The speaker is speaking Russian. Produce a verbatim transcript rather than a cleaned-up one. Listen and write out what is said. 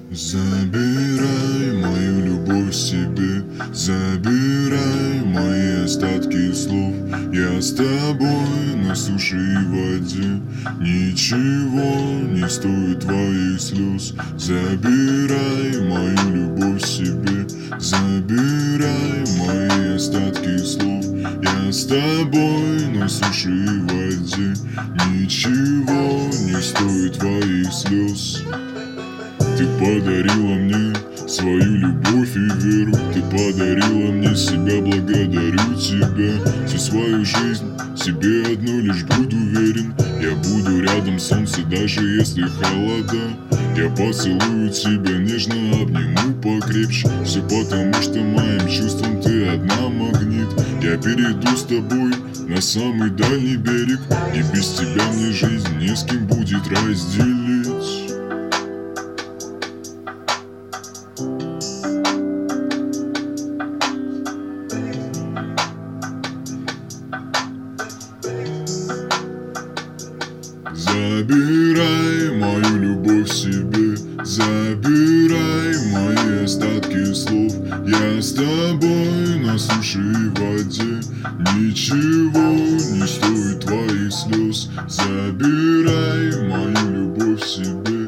Забирай мою любовь себе, забирай мои остатки слов. Я с тобой на суше и воде, ничего не стоит твоих слез. Забирай мою любовь себе, забирай мои остатки слов. Я с тобой на суше и воде, ничего не стоит твоих слез. Ты подарила мне свою любовь и веру, ты подарила мне себя, благодарю тебя. Всю свою жизнь себе одну лишь буду верен. Я буду рядом, солнце, даже если холода. Я поцелую тебя, нежно обниму покрепче. Все потому, что моим чувствам ты одна магнит. Я перейду с тобой на самый дальний берег, и без тебя мне жизнь не с кем будет разделить. Забирай мою любовь себе, забирай мои остатки слов. Я с тобой на суше и воде, ничего не стоит твоих слез. Забирай мою любовь себе.